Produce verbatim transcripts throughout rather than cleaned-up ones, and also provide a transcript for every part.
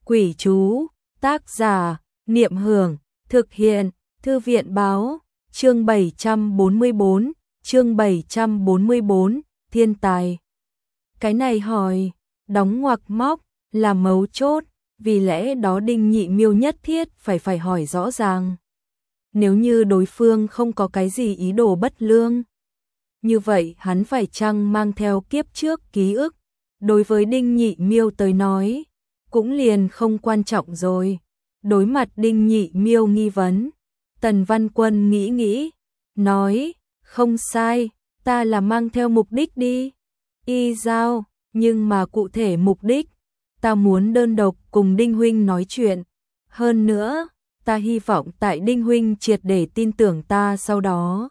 Quỷ chú, tác giả, Niệm Hưởng, thực hiện, Thư viện báo, chương bảy trăm bốn mươi tư, chương bảy trăm bốn mươi tư, thiên tài. Cái này hỏi, đóng ngoặc móc, là mấu chốt, vì lẽ đó Đinh Nhị Miêu nhất thiết phải phải hỏi rõ ràng. Nếu như đối phương không có cái gì ý đồ bất lương, như vậy hắn phải chăng mang theo kiếp trước ký ức, đối với Đinh Nhị Miêu tới nói, cũng liền không quan trọng rồi. Đối mặt Đinh Nhị Miêu nghi vấn, Tần Văn Quân nghĩ nghĩ, nói, không sai, ta là mang theo mục đích đi. Y giao, nhưng mà cụ thể mục đích, ta muốn đơn độc cùng Đinh Huynh nói chuyện. Hơn nữa, ta hy vọng tại Đinh Huynh triệt để tin tưởng ta sau đó.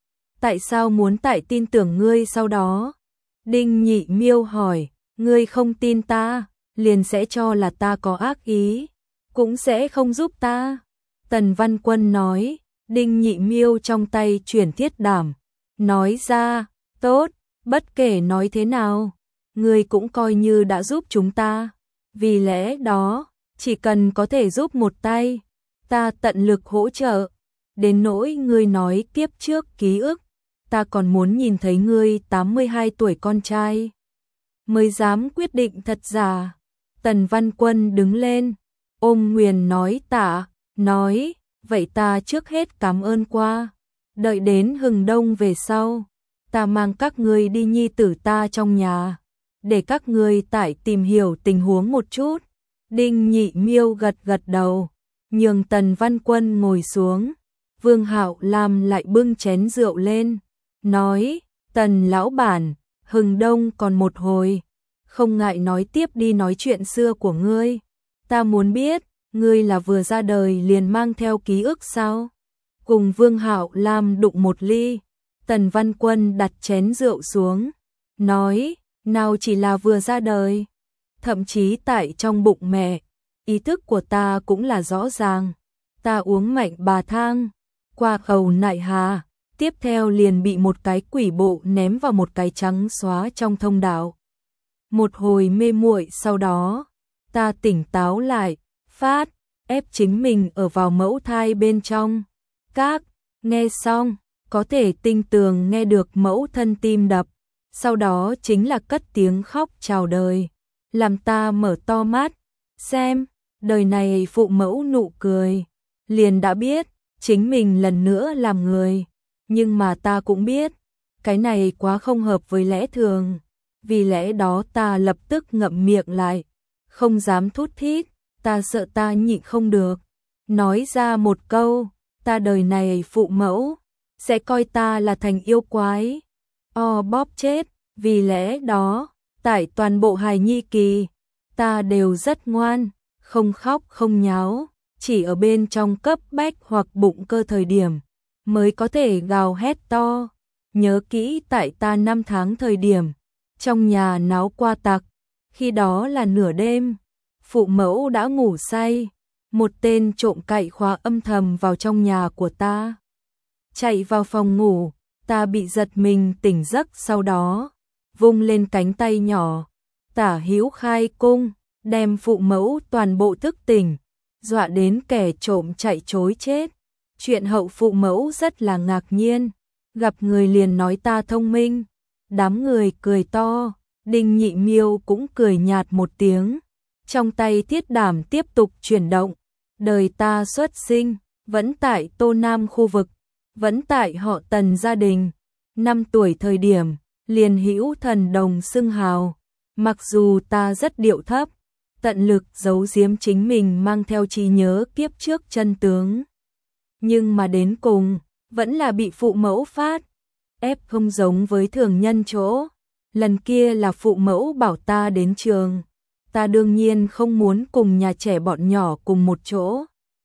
Tại sao muốn tại tin tưởng ngươi sau đó? Đinh Nhị Miêu hỏi, ngươi không tin ta, liền sẽ cho là ta có ác ý, cũng sẽ không giúp ta. Tần Văn Quân nói, Đinh Nhị Miêu trong tay chuyển thiết đảm, nói ra, tốt, bất kể nói thế nào, ngươi cũng coi như đã giúp chúng ta. Vì lẽ đó, chỉ cần có thể giúp một tay, ta tận lực hỗ trợ. Đến nỗi ngươi nói kiếp trước ký ức, ta còn muốn nhìn thấy ngươi tám mươi hai tuổi con trai mới dám quyết định thật giả. Tần Văn Quân đứng lên, ôm nguyền nói tạ, nói, vậy ta trước hết cảm ơn qua, đợi đến hừng đông về sau, ta mang các ngươi đi nhi tử ta trong nhà, để các ngươi tại tìm hiểu tình huống một chút. Đinh Nhị Miêu gật gật đầu, nhường Tần Văn Quân ngồi xuống. Vương Hạo Lam lại bưng chén rượu lên, nói, Tần lão bản, hừng đông còn một hồi, không ngại nói tiếp đi nói chuyện xưa của ngươi. Ta muốn biết, ngươi là vừa ra đời liền mang theo ký ức sao? Cùng Vương Hạo Lam đụng một ly, Tần Văn Quân đặt chén rượu xuống, nói, nào chỉ là vừa ra đời, thậm chí tại trong bụng mẹ, ý thức của ta cũng là rõ ràng. Ta uống mạnh bà thang, qua khẩu nại hà, tiếp theo liền bị một cái quỷ bộ ném vào một cái trắng xóa trong thông đạo. Một hồi mê muội sau đó, ta tỉnh táo lại, phát, ép chính mình ở vào mẫu thai bên trong. Các, nghe xong, có thể tinh tường nghe được mẫu thân tim đập, sau đó chính là cất tiếng khóc chào đời, làm ta mở to mắt, xem, đời này phụ mẫu nụ cười, liền đã biết, chính mình lần nữa làm người, nhưng mà ta cũng biết, cái này quá không hợp với lẽ thường, vì lẽ đó ta lập tức ngậm miệng lại, không dám thút thít, ta sợ ta nhịn không được, nói ra một câu, ta đời này phụ mẫu, sẽ coi ta là thành yêu quái, o bóp chết, vì lẽ đó, tại toàn bộ hài nhi kỳ, ta đều rất ngoan, không khóc không nháo, chỉ ở bên trong cấp bách hoặc bụng cơ thời điểm, mới có thể gào hét to. Nhớ kỹ tại ta năm tháng thời điểm, trong nhà náo qua tặc, khi đó là nửa đêm, phụ mẫu đã ngủ say, một tên trộm cậy khóa âm thầm vào trong nhà của ta. Chạy vào phòng ngủ, ta bị giật mình tỉnh giấc sau đó, vung lên cánh tay nhỏ, tả hữu khai cung, đem phụ mẫu toàn bộ thức tỉnh, dọa đến kẻ trộm chạy trối chết. Chuyện hậu phụ mẫu rất là ngạc nhiên, gặp người liền nói ta thông minh, đám người cười to, Đinh Nhị Miêu cũng cười nhạt một tiếng, trong tay thiết đảm tiếp tục chuyển động, đời ta xuất sinh, vẫn tại Tô Nam khu vực, vẫn tại họ Tần gia đình, năm tuổi thời điểm, liền hữu thần đồng xưng hào, mặc dù ta rất điệu thấp, tận lực giấu giếm chính mình mang theo trí nhớ kiếp trước chân tướng. Nhưng mà đến cùng, vẫn là bị phụ mẫu phát, ép không giống với thường nhân chỗ. Lần kia là phụ mẫu bảo ta đến trường, ta đương nhiên không muốn cùng nhà trẻ bọn nhỏ cùng một chỗ.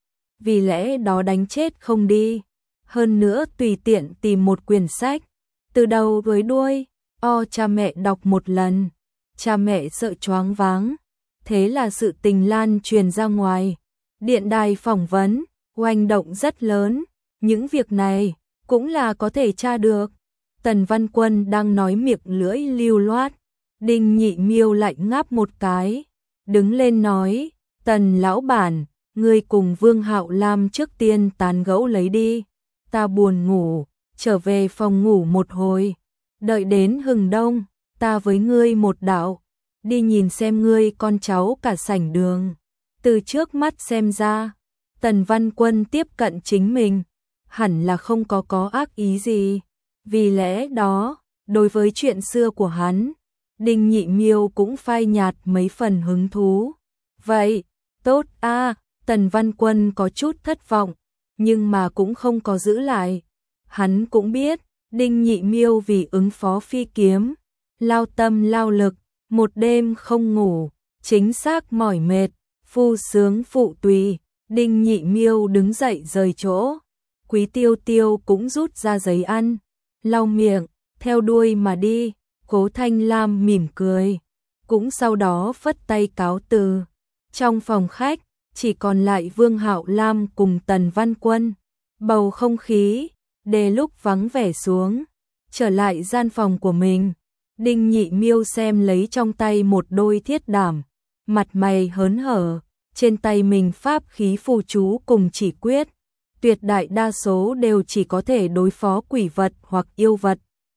Vì lẽ đó đánh chết không đi, hơn nữa tùy tiện tìm một quyển sách, từ đầu với đuôi, o cha mẹ đọc một lần, cha mẹ sợ choáng váng. Thế là sự tình lan truyền ra ngoài, điện đài phỏng vấn, oanh động rất lớn, những việc này cũng là có thể tra được. Tần Văn Quân đang nói miệng lưỡi lưu loát, Đinh Nhị Miêu lại ngáp một cái, đứng lên nói, Tần lão bản, ngươi cùng Vương Hạo Lam trước tiên tán gẫu lấy đi, ta buồn ngủ, trở về phòng ngủ một hồi, đợi đến hừng đông, ta với ngươi một đạo, đi nhìn xem ngươi con cháu cả sảnh đường. Từ trước mắt xem ra, Tần Văn Quân tiếp cận chính mình, hẳn là không có có ác ý gì, vì lẽ đó, đối với chuyện xưa của hắn, Đinh Nhị Miêu cũng phai nhạt mấy phần hứng thú. Vậy, tốt a, Tần Văn Quân có chút thất vọng, nhưng mà cũng không có giữ lại. Hắn cũng biết, Đinh Nhị Miêu vì ứng phó phi kiếm, lao tâm lao lực, một đêm không ngủ, chính xác mỏi mệt, phu sướng phụ tùy. Đinh Nhị Miêu đứng dậy rời chỗ, Quý Tiêu Tiêu cũng rút ra giấy ăn, lau miệng, theo đuôi mà đi. Cố Thanh Lam mỉm cười, cũng sau đó phất tay cáo từ. Trong phòng khách, chỉ còn lại Vương Hạo Lam cùng Tần Văn Quân. Bầu không khí, đề lúc vắng vẻ xuống, trở lại gian phòng của mình. Đinh Nhị Miêu xem lấy trong tay một đôi thiết đảm, mặt mày hớn hở, trên tay mình pháp khí phù chú cùng chỉ quyết. Tuyệt đại đa số đều chỉ có thể đối phó quỷ vật hoặc yêu vật.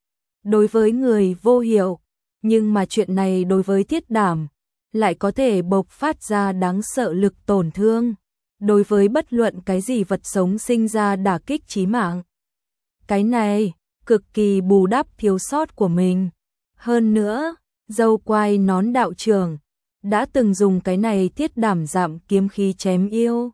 Đối với người vô hiệu, nhưng mà chuyện này đối với thiết đảm, lại có thể bộc phát ra đáng sợ lực tổn thương. Đối với bất luận cái gì vật sống sinh ra đả kích chí mạng. Cái này, cực kỳ bù đắp thiếu sót của mình. Hơn nữa, dâu quai nón đạo trưởng, đã từng dùng cái này thiết đảm giảm kiếm khí chém yêu.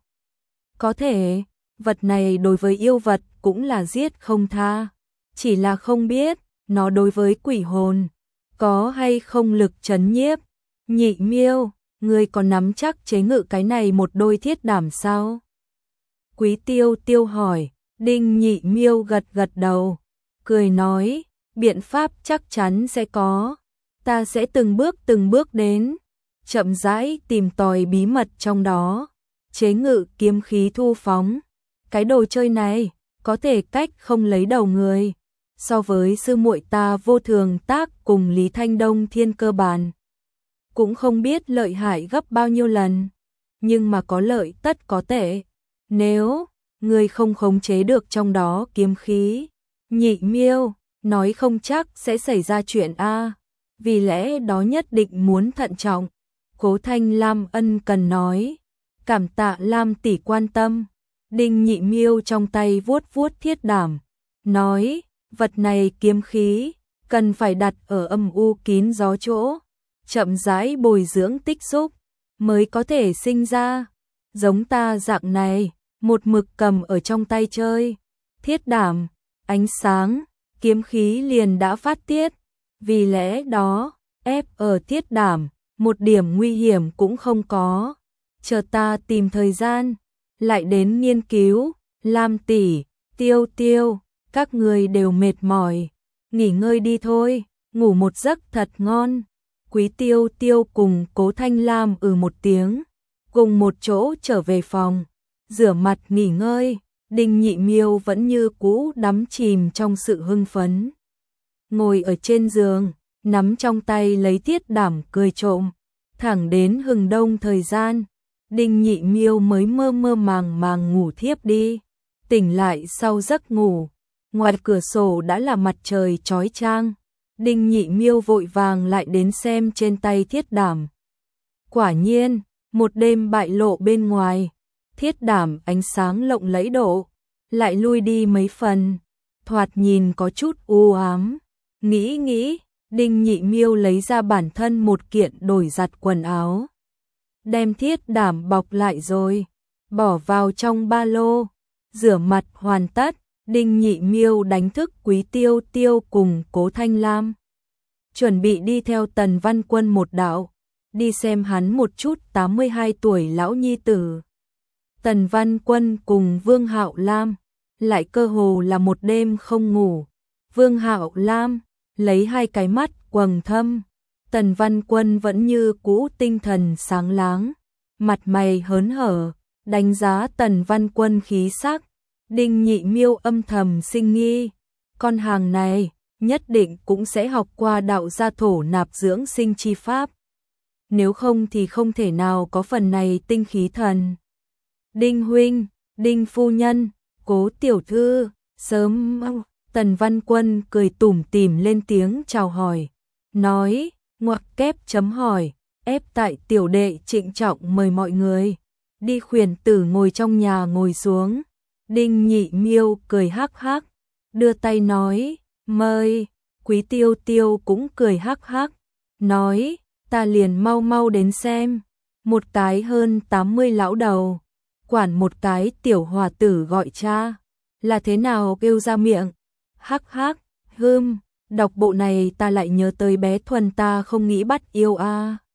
Có thể, vật này đối với yêu vật cũng là giết không tha. Chỉ là không biết, nó đối với quỷ hồn, có hay không lực trấn nhiếp. Nhị Miêu, ngươi có nắm chắc chế ngự cái này một đôi thiết đảm sao? Quý Tiêu Tiêu hỏi. Đinh Nhị Miêu gật gật đầu, cười nói, biện pháp chắc chắn sẽ có, ta sẽ từng bước từng bước đến, chậm rãi tìm tòi bí mật trong đó, chế ngự kiếm khí thu phóng. Cái đồ chơi này, có thể cách không lấy đầu người, so với sư muội ta Vô Thường Tác cùng Lý Thanh Đông Thiên Cơ Bản. Cũng không biết lợi hại gấp bao nhiêu lần, nhưng mà có lợi tất có tệ. Nếu người không khống chế được trong đó kiếm khí, Nhị Miêu, nói không chắc sẽ xảy ra chuyện a. Vì lẽ đó nhất định muốn thận trọng. Cố Thanh Lam ân cần nói, cảm tạ Lam tỷ quan tâm. Đinh Nhị Miêu trong tay vuốt vuốt thiết đảm, nói, vật này kiếm khí, cần phải đặt ở âm u kín gió chỗ, chậm rãi bồi dưỡng tích xúc, mới có thể sinh ra. Giống ta dạng này, một mực cầm ở trong tay chơi, thiết đảm, ánh sáng, kiếm khí liền đã phát tiết. Vì lẽ đó, ép ở thiết đảm, một điểm nguy hiểm cũng không có. Chờ ta tìm thời gian, lại đến nghiên cứu. Lam tỷ, Tiêu Tiêu, các người đều mệt mỏi, nghỉ ngơi đi thôi, ngủ một giấc thật ngon. Quý Tiêu Tiêu cùng Cố Thanh Lam ừ một tiếng, cùng một chỗ trở về phòng, rửa mặt nghỉ ngơi. Đinh Nhị Miêu vẫn như cũ đắm chìm trong sự hưng phấn, ngồi ở trên giường, nắm trong tay lấy thiết đảm cười trộm. Thẳng đến hừng đông thời gian, Đinh Nhị Miêu mới mơ mơ màng màng ngủ thiếp đi. Tỉnh lại sau giấc ngủ, ngoài cửa sổ đã là mặt trời chói chang. Đinh Nhị Miêu vội vàng lại đến xem trên tay thiết đảm. Quả nhiên, một đêm bại lộ bên ngoài, thiết đảm ánh sáng lộng lẫy độ, lại lui đi mấy phần, thoạt nhìn có chút u ám. Nghĩ nghĩ, Đinh Nhị Miêu lấy ra bản thân một kiện đổi giặt quần áo, đem thiết đảm bọc lại rồi, bỏ vào trong ba lô. Rửa mặt hoàn tất, Đinh Nhị Miêu đánh thức Quý Tiêu Tiêu cùng Cố Thanh Lam, chuẩn bị đi theo Tần Văn Quân một đạo, đi xem hắn một chút tám mươi hai tuổi lão nhi tử. Tần Văn Quân cùng Vương Hạo Lam lại cơ hồ là một đêm không ngủ. Vương Hạo Lam lấy hai cái mắt quầng thâm, Tần Văn Quân vẫn như cũ tinh thần sáng láng, mặt mày hớn hở, đánh giá Tần Văn Quân khí sắc. Đinh Nhị Miêu âm thầm sinh nghi, con hàng này nhất định cũng sẽ học qua đạo gia thổ nạp dưỡng sinh chi pháp. nếu không thì không thể nào có phần này tinh khí thần. Đinh huynh, Đinh phu nhân, Cố tiểu thư, sớm. Tần Văn Quân cười tủm tỉm lên tiếng chào hỏi, nói, ngoặc kép chấm hỏi, ép tại tiểu đệ trịnh trọng mời mọi người. Đi khuyển tử ngồi trong nhà ngồi xuống. Đinh Nhị Miêu cười hắc hắc, đưa tay nói, mời. Quý Tiêu Tiêu cũng cười hắc hắc, nói, ta liền mau mau đến xem. Một cái hơn tám mươi lão đầu, quản một cái tiểu hòa tử gọi cha, là thế nào kêu ra miệng. Hắc hắc, hưm, đọc bộ này ta lại nhớ tới bé Thuần ta không nghĩ bắt yêu a.